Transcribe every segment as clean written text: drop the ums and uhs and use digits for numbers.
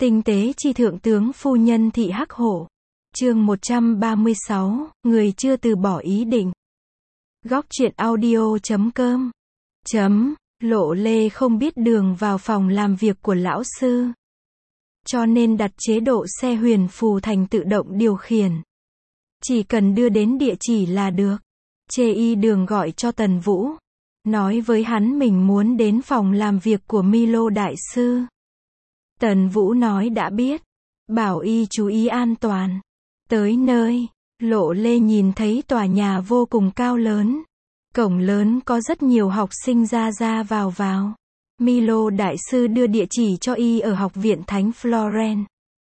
Tinh tế chi thượng tướng phu nhân thị Hắc Hổ. Chương 136, người chưa từ bỏ ý định. Góc truyện audio.com. Lộ Lê không biết đường vào phòng làm việc của lão sư, cho nên đặt chế độ xe huyền phù thành tự động điều khiển. Chỉ cần đưa đến địa chỉ là được. Chê y đường gọi cho Tần Vũ, nói với hắn mình muốn đến phòng làm việc của Milo đại sư. Tần Vũ nói đã biết, bảo y chú ý an toàn. Tới nơi, Lộ Lê nhìn thấy tòa nhà vô cùng cao lớn. Cổng lớn có rất nhiều học sinh ra ra vào. Milo đại sư đưa địa chỉ cho y ở học viện Thánh Florence.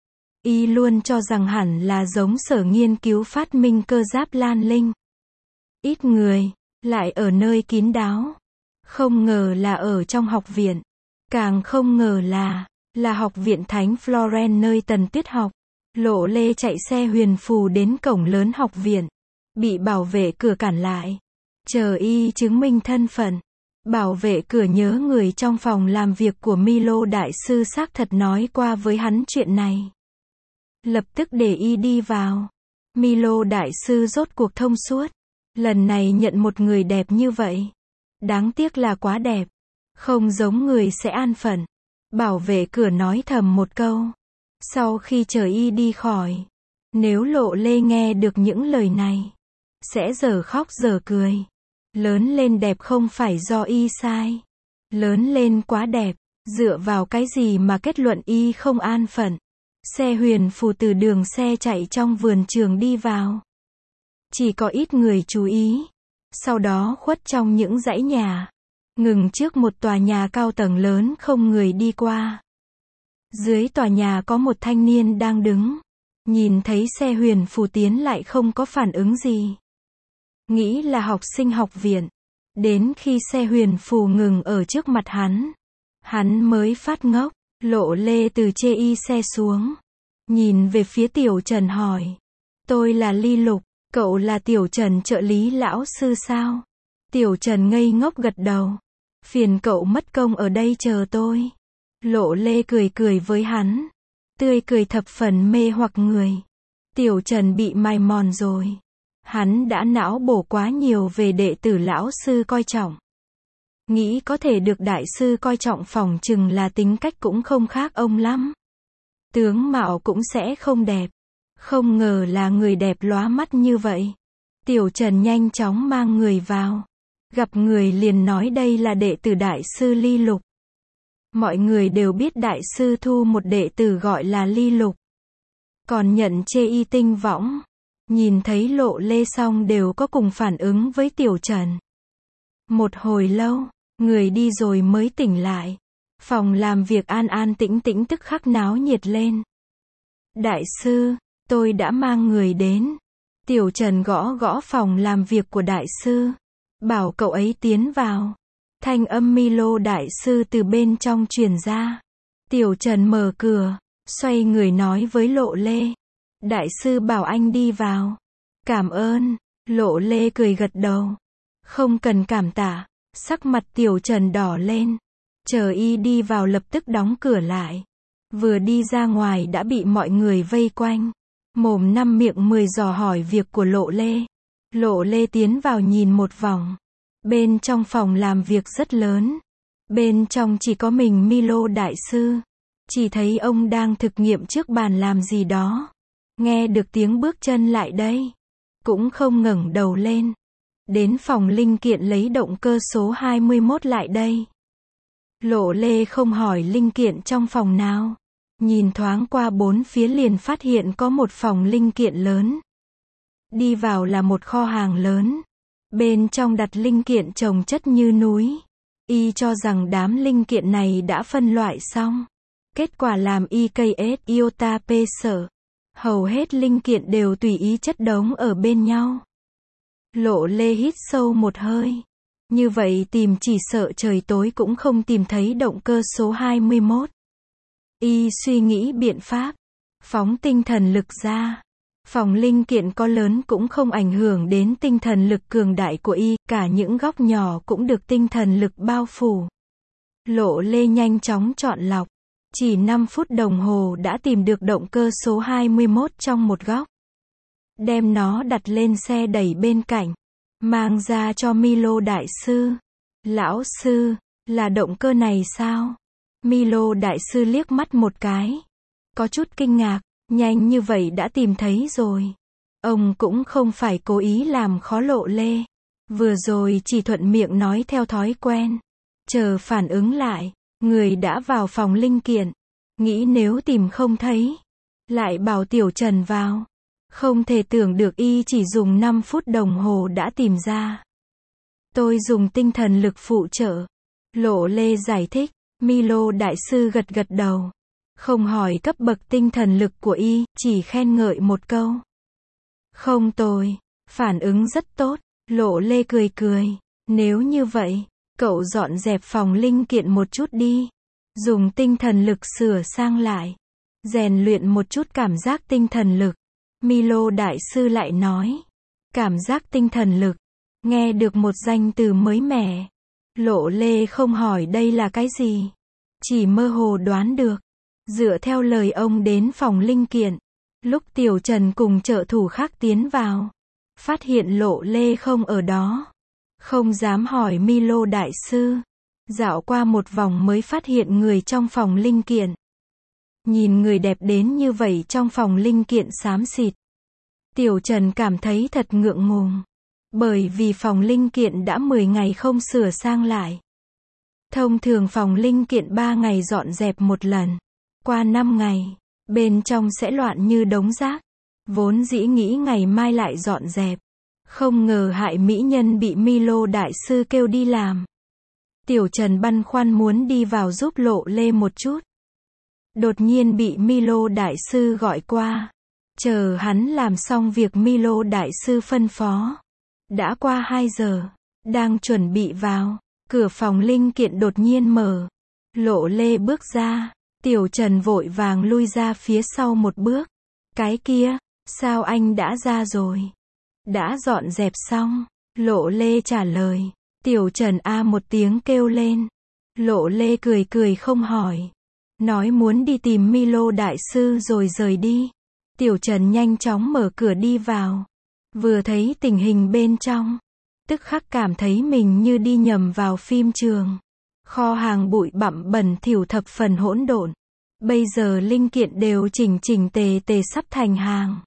Y luôn cho rằng hẳn là giống sở nghiên cứu phát minh cơ giáp Lan Linh. Ít người, lại ở nơi kín đáo. Không ngờ là ở trong học viện. Càng không ngờ là học viện Thánh Florence nơi Tần Tuyết học. Lộ Lê chạy xe huyền phù đến cổng lớn học viện. Bị bảo vệ cửa cản lại. Chờ y chứng minh thân phận. Bảo vệ cửa nhớ người trong phòng làm việc của Milo đại sư xác thật nói qua với hắn chuyện này. Lập tức để y đi vào. Milo đại sư rốt cuộc thông suốt. Lần này nhận một người đẹp như vậy. Đáng tiếc là quá đẹp. Không giống người sẽ an phận. Bảo vệ cửa nói thầm một câu. Sau khi chờ y đi khỏi. Nếu Lộ Lê nghe được những lời này, sẽ dở khóc dở cười. Lớn lên đẹp không phải do y sai. Lớn lên quá đẹp. Dựa vào cái gì mà kết luận y không an phận. Xe huyền phù từ đường xe chạy trong vườn trường đi vào. Chỉ có ít người chú ý. Sau đó khuất trong những dãy nhà. Ngừng trước một tòa nhà cao tầng lớn không người đi qua. Dưới tòa nhà có một thanh niên đang đứng. Nhìn thấy xe huyền phù tiến lại không có phản ứng gì. Nghĩ là học sinh học viện. Đến khi xe huyền phù ngừng ở trước mặt hắn mới phát ngốc. Lộ Lê từ chê y xe xuống. Nhìn về phía Tiểu Trần hỏi. Tôi là Ly Lục, cậu là Tiểu Trần trợ lý lão sư sao? Tiểu Trần ngây ngốc gật đầu. Phiền cậu mất công ở đây chờ tôi. Lộ Lê cười với hắn. Tươi cười thập phần mê hoặc người. Tiểu Trần bị mài mòn rồi. Hắn đã não bổ quá nhiều về đệ tử lão sư coi trọng. Nghĩ có thể được đại sư coi trọng phỏng chừng là tính cách cũng không khác ông lắm. Tướng mạo cũng sẽ không đẹp. Không ngờ là người đẹp lóa mắt như vậy. Tiểu Trần nhanh chóng mang người vào. Gặp người liền nói đây là đệ tử đại sư Ly Lục. Mọi người đều biết đại sư thu một đệ tử gọi là Ly Lục. Còn nhận chê y tinh võng. Nhìn thấy Lộ Lê xong đều có cùng phản ứng với Tiểu Trần. Một hồi lâu, người đi rồi mới tỉnh lại. Phòng làm việc an an tĩnh tĩnh tức khắc náo nhiệt lên. Đại sư, tôi đã mang người đến. Tiểu Trần gõ phòng làm việc của đại sư. Bảo cậu ấy tiến vào. Thanh âm Milo đại sư từ bên trong truyền ra. Tiểu Trần mở cửa, xoay người nói với Lộ Lê. Đại sư bảo anh đi vào. Cảm ơn. Lộ Lê cười gật đầu. Không cần cảm tạ. Sắc mặt Tiểu Trần đỏ lên. Chờ y đi vào lập tức đóng cửa lại. Vừa đi ra ngoài đã bị mọi người vây quanh. Mồm năm miệng 10 dò hỏi việc của Lộ Lê. Lộ Lê tiến vào nhìn một vòng. Bên trong phòng làm việc rất lớn. Bên trong chỉ có mình Milo đại sư. Chỉ thấy ông đang thực nghiệm trước bàn làm gì đó. Nghe được tiếng bước chân lại đây. Cũng không ngẩng đầu lên. Đến phòng linh kiện lấy động cơ số 21 lại đây. Lộ Lê không hỏi linh kiện trong phòng nào. Nhìn thoáng qua bốn phía liền phát hiện có một phòng linh kiện lớn. Đi vào là một kho hàng lớn. Bên trong đặt linh kiện chồng chất như núi. Y cho rằng đám linh kiện này đã phân loại xong. Kết quả làm IKS IOTA P sở. Hầu hết linh kiện đều tùy ý chất đống ở bên nhau. Lộ Lê hít sâu một hơi. Như vậy tìm chỉ sợ trời tối cũng không tìm thấy động cơ số 21. Y suy nghĩ biện pháp. Phóng tinh thần lực ra. Phòng linh kiện có lớn cũng không ảnh hưởng đến tinh thần lực cường đại của y. Cả những góc nhỏ cũng được tinh thần lực bao phủ. Lộ Lê nhanh chóng chọn lọc. Chỉ 5 phút đồng hồ đã tìm được động cơ số 21 trong một góc. Đem nó đặt lên xe đẩy bên cạnh. Mang ra cho Milo đại sư. Lão sư, là động cơ này sao? Milo đại sư liếc mắt một cái. Có chút kinh ngạc, nhanh như vậy đã tìm thấy rồi. Ông cũng không phải cố ý làm khó Lộ Lê. Vừa rồi chỉ thuận miệng nói theo thói quen. Chờ phản ứng lại, người đã vào phòng linh kiện. Nghĩ nếu tìm không thấy, lại bảo Tiểu Trần vào. Không thể tưởng được y chỉ dùng 5 phút đồng hồ đã tìm ra. Tôi dùng tinh thần lực phụ trợ. Lộ Lê giải thích. Milo đại sư gật gật đầu. Không hỏi cấp bậc tinh thần lực của y, chỉ khen ngợi một câu. Không tồi, phản ứng rất tốt. Lộ Lê cười cười. Nếu như vậy, cậu dọn dẹp phòng linh kiện một chút đi. Dùng tinh thần lực sửa sang lại. Rèn luyện một chút cảm giác tinh thần lực. Milo đại sư lại nói. Cảm giác tinh thần lực. Nghe được một danh từ mới mẻ. Lộ Lê không hỏi đây là cái gì. Chỉ mơ hồ đoán được. Dựa theo lời ông đến phòng linh kiện. Lúc Tiểu Trần cùng trợ thủ khác tiến vào. Phát hiện Lộ Lê không ở đó. Không dám hỏi Milo đại sư. Dạo qua một vòng mới phát hiện người trong phòng linh kiện. Nhìn người đẹp đến như vậy trong phòng linh kiện xám xịt. Tiểu Trần cảm thấy thật ngượng ngùng. Bởi vì phòng linh kiện đã 10 ngày không sửa sang lại. Thông thường phòng linh kiện 3 ngày dọn dẹp một lần. Qua 5 ngày, bên trong sẽ loạn như đống rác. Vốn dĩ nghĩ ngày mai lại dọn dẹp. Không ngờ hại mỹ nhân bị Milo đại sư kêu đi làm. Tiểu Trần băn khoăn muốn đi vào giúp Lộ Lê một chút. Đột nhiên bị Milo đại sư gọi qua. Chờ hắn làm xong việc Milo đại sư phân phó. Đã qua 2 giờ. Đang chuẩn bị vào. Cửa phòng linh kiện đột nhiên mở. Lộ Lê bước ra. Tiểu Trần vội vàng lui ra phía sau một bước. Cái kia, sao anh đã ra rồi? Đã dọn dẹp xong. Lộ Lê trả lời. Tiểu Trần một tiếng kêu lên. Lộ Lê cười cười không hỏi. Nói muốn đi tìm Milo đại sư rồi rời đi. Tiểu Trần nhanh chóng mở cửa đi vào. Vừa thấy tình hình bên trong. Tức khắc cảm thấy mình như đi nhầm vào phim trường. Kho hàng bụi bặm bẩn thỉu thập phần hỗn độn. Bây giờ linh kiện đều chỉnh chỉnh tề tề sắp thành hàng.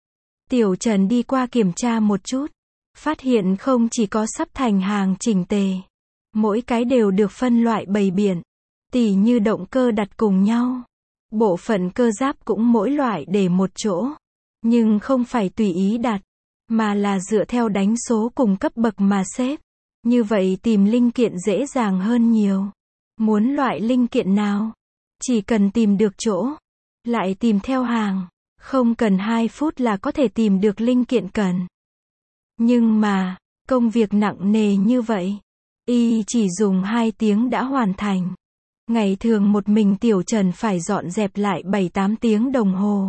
Tiểu Trần đi qua kiểm tra một chút. Phát hiện không chỉ có sắp thành hàng chỉnh tề. Mỗi cái đều được phân loại bày biện. Tỉ như động cơ đặt cùng nhau. Bộ phận cơ giáp cũng mỗi loại để một chỗ. Nhưng không phải tùy ý đặt. Mà là dựa theo đánh số cùng cấp bậc mà xếp. Như vậy tìm linh kiện dễ dàng hơn nhiều. Muốn loại linh kiện nào? Chỉ cần tìm được chỗ. Lại tìm theo hàng. Không cần 2 phút là có thể tìm được linh kiện cần. Nhưng mà, công việc nặng nề như vậy. Y chỉ dùng 2 tiếng đã hoàn thành. Ngày thường một mình Tiểu Trần phải dọn dẹp lại 7-8 tiếng đồng hồ.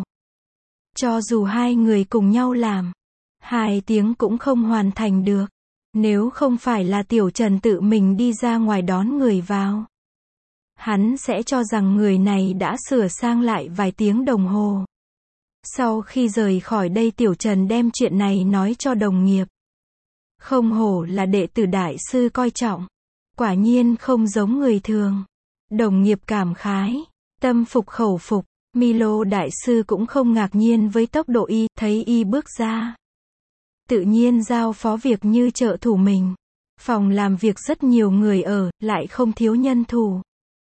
Cho dù 2 người cùng nhau làm. 2 tiếng cũng không hoàn thành được. Nếu không phải là Tiểu Trần tự mình đi ra ngoài đón người vào. Hắn sẽ cho rằng người này đã sửa sang lại vài tiếng đồng hồ. Sau khi rời khỏi đây Tiểu Trần đem chuyện này nói cho đồng nghiệp. Không hổ là đệ tử đại sư coi trọng. Quả nhiên không giống người thường. Đồng nghiệp cảm khái. Tâm phục khẩu phục. Milo đại sư cũng không ngạc nhiên với tốc độ y. Thấy y bước ra. Tự nhiên giao phó việc như trợ thủ mình. Phòng làm việc rất nhiều người ở, lại không thiếu nhân thủ.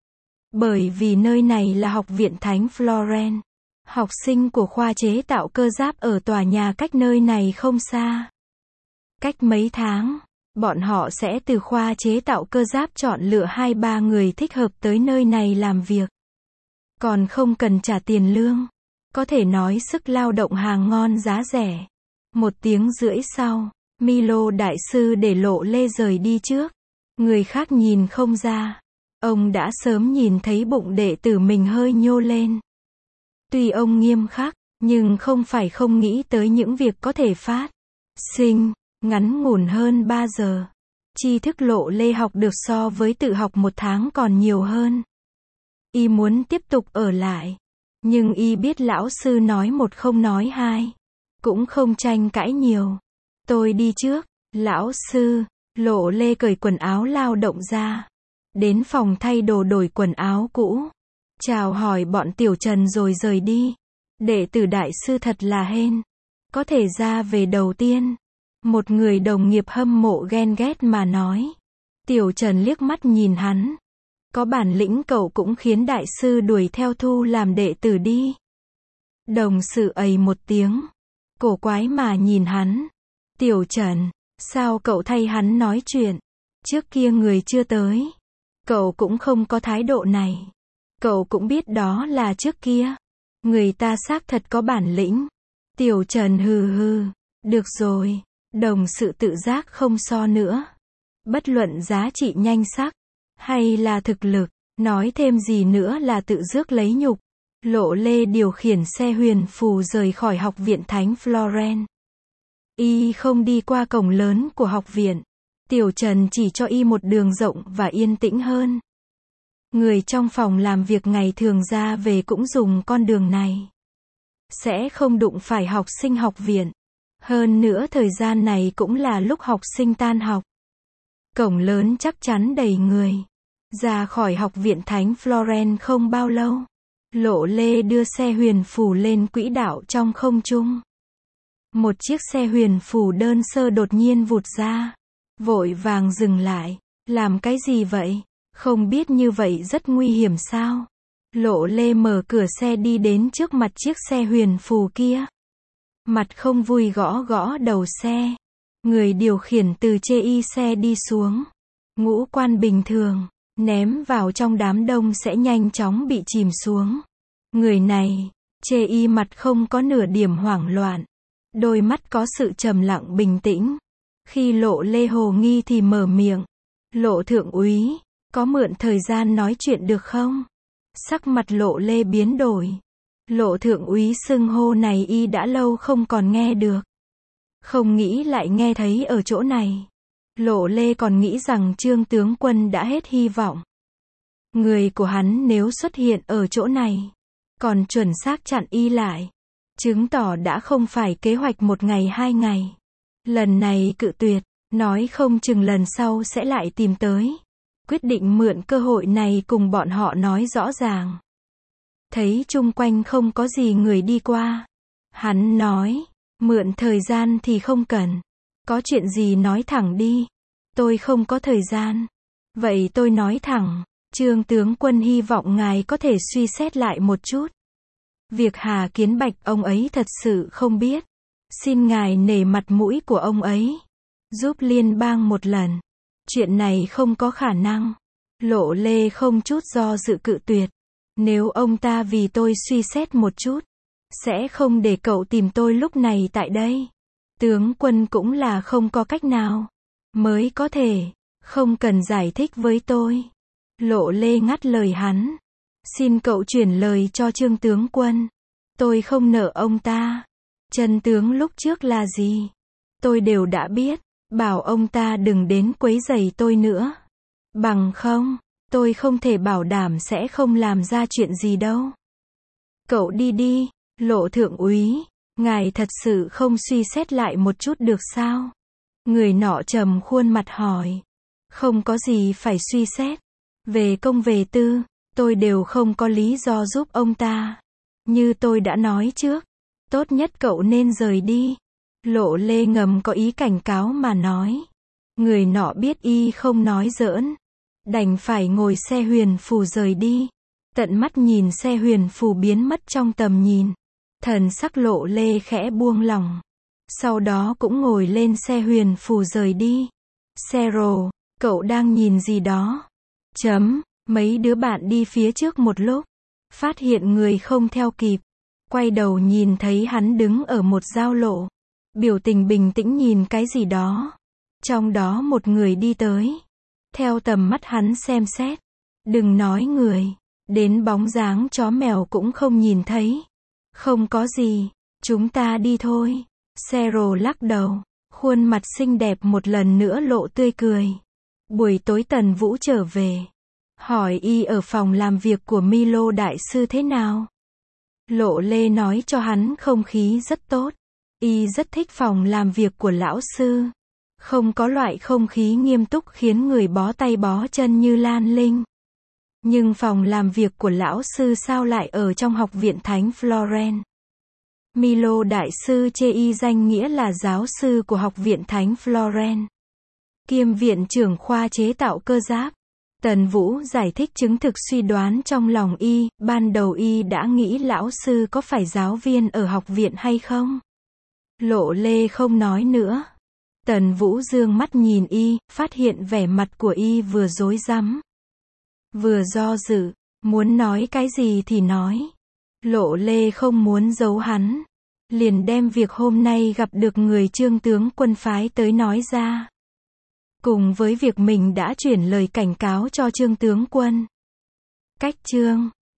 Bởi vì nơi này là học viện Thánh Florence. Học sinh của khoa chế tạo cơ giáp ở tòa nhà cách nơi này không xa. Cách mấy tháng, bọn họ sẽ từ khoa chế tạo cơ giáp chọn lựa 2-3 người thích hợp tới nơi này làm việc. Còn không cần trả tiền lương. Có thể nói sức lao động hàng ngon giá rẻ. 1 tiếng rưỡi sau, Milo đại sư để Lộ Lê rời đi trước. Người khác nhìn không ra. Ông đã sớm nhìn thấy bụng đệ tử mình hơi nhô lên. Tuy ông nghiêm khắc, nhưng không phải không nghĩ tới những việc có thể phát sinh, ngắn ngủn hơn 3 giờ. Tri thức Lộ Lê học được so với tự học 1 tháng còn nhiều hơn. Y muốn tiếp tục ở lại. Nhưng Y biết lão sư nói một không nói hai. Cũng không tranh cãi nhiều. Tôi đi trước. Lão sư. Lộ Lê cởi quần áo lao động ra. Đến phòng thay đồ đổi quần áo cũ. Chào hỏi bọn Tiểu Trần rồi rời đi. Đệ tử đại sư thật là hên. Có thể ra về đầu tiên. Một người đồng nghiệp hâm mộ ghen ghét mà nói. Tiểu Trần liếc mắt nhìn hắn. Có bản lĩnh cậu cũng khiến đại sư đuổi theo thu làm đệ tử đi. Đồng sự ầy một tiếng. Cổ quái mà nhìn hắn. Tiểu Trần, sao cậu thay hắn nói chuyện? Trước kia người chưa tới. Cậu cũng không có thái độ này. Cậu cũng biết đó là trước kia. Người ta xác thật có bản lĩnh. Tiểu Trần hừ hừ. Được rồi. Đồng sự tự giác không so nữa. Bất luận giá trị nhanh sắc. Hay là thực lực. Nói thêm gì nữa là tự rước lấy nhục. Lộ Lê điều khiển xe huyền phù rời khỏi học viện Thánh Florence. Y không đi qua cổng lớn của học viện. Tiểu Trần chỉ cho Y một đường rộng và yên tĩnh hơn. Người trong phòng làm việc ngày thường ra về cũng dùng con đường này. Sẽ không đụng phải học sinh học viện. Hơn nữa thời gian này cũng là lúc học sinh tan học. Cổng lớn chắc chắn đầy người. Ra khỏi học viện Thánh Florence không bao lâu. Lộ Lê đưa xe huyền phù lên quỹ đạo trong không trung. Một chiếc xe huyền phù đơn sơ đột nhiên vụt ra. Vội vàng dừng lại. Làm cái gì vậy? Không biết như vậy rất nguy hiểm sao? Lộ Lê mở cửa xe đi đến trước mặt chiếc xe huyền phù kia. Mặt không vui gõ gõ đầu xe. Người điều khiển từ chê xe đi xuống. Ngũ quan bình thường. Ném vào trong đám đông sẽ nhanh chóng bị chìm xuống. Người này, chê mặt không có nửa điểm hoảng loạn. Đôi mắt có sự trầm lặng bình tĩnh. Khi Lộ Lê hồ nghi thì mở miệng. Lộ thượng úy, có mượn thời gian nói chuyện được không? Sắc mặt Lộ Lê biến đổi. Lộ thượng úy xưng hô này đã lâu không còn nghe được. Không nghĩ lại nghe thấy ở chỗ này. Lộ Lê còn nghĩ rằng Trương tướng quân đã hết hy vọng. Người của hắn nếu xuất hiện ở chỗ này, còn chuẩn xác chặn lại. Chứng tỏ đã không phải kế hoạch một ngày hai ngày. Lần này cự tuyệt, nói không chừng lần sau sẽ lại tìm tới. Quyết định mượn cơ hội này cùng bọn họ nói rõ ràng. Thấy chung quanh không có gì người đi qua. Hắn nói, mượn thời gian thì không cần. Có chuyện gì nói thẳng đi. Tôi không có thời gian. Vậy tôi nói thẳng, Trương tướng quân hy vọng ngài có thể suy xét lại một chút. Việc Hà Kiến Bạch ông ấy thật sự không biết. Xin ngài nể mặt mũi của ông ấy. Giúp liên bang một lần. Chuyện này không có khả năng. Lộ Lê không chút do dự cự tuyệt. Nếu ông ta vì tôi suy xét một chút, sẽ không để cậu tìm tôi lúc này tại đây. Tướng quân cũng là không có cách nào. Mới có thể. Không cần giải thích với tôi. Lộ Lê ngắt lời hắn. Xin cậu chuyển lời cho Trương tướng quân. Tôi không nợ ông ta. Chân tướng lúc trước là gì? Tôi đều đã biết. Bảo ông ta đừng đến quấy rầy tôi nữa. Bằng không, tôi không thể bảo đảm sẽ không làm ra chuyện gì đâu. Cậu đi đi, Lộ thượng úy. Ngài thật sự không suy xét lại một chút được sao? Người nọ trầm khuôn mặt hỏi. Không có gì phải suy xét. Về công về tư, tôi đều không có lý do giúp ông ta. Như tôi đã nói trước, tốt nhất cậu nên rời đi. Lộ Lê ngầm có ý cảnh cáo mà nói. Người nọ biết không nói giỡn. Đành phải ngồi xe huyền phù rời đi. Tận mắt nhìn xe huyền phù biến mất trong tầm nhìn. Thần sắc Lộ Lê khẽ buông lỏng. Sau đó cũng ngồi lên xe huyền phù rời đi. Cheryl, cậu đang nhìn gì đó? Mấy đứa bạn đi phía trước một lúc. Phát hiện người không theo kịp. Quay đầu nhìn thấy hắn đứng ở một giao lộ. Biểu tình bình tĩnh nhìn cái gì đó. Trong đó một người đi tới. Theo tầm mắt hắn xem xét. Đừng nói người. Đến bóng dáng chó mèo cũng không nhìn thấy. Không có gì. Chúng ta đi thôi. Cheryl lắc đầu. Khuôn mặt xinh đẹp một lần nữa lộ tươi cười. Buổi tối Tần Vũ trở về. hỏi y ở phòng làm việc của Milo đại sư thế nào. Lộ Lê nói cho hắn không khí rất tốt. Y rất thích phòng làm việc của lão sư. Không có loại không khí nghiêm túc khiến người bó tay bó chân như Lan Linh. Nhưng phòng làm việc của lão sư sao lại ở trong học viện Thánh Florence? Milo đại sư chê y danh nghĩa là giáo sư của học viện Thánh Florence, kiêm viện trưởng khoa chế tạo cơ giáp. Tần Vũ giải thích chứng thực suy đoán trong lòng y, ban đầu y đã nghĩ lão sư có phải giáo viên ở học viện hay không? Lộ Lê không nói nữa. Tần Vũ dương mắt nhìn y, phát hiện vẻ mặt của y vừa rối rắm, vừa do dự, muốn nói cái gì thì nói. Lộ Lê không muốn giấu hắn, liền đem việc hôm nay gặp được người Trương tướng quân phái tới nói ra. Cùng với việc mình đã chuyển lời cảnh cáo cho Trương tướng quân. Cách chương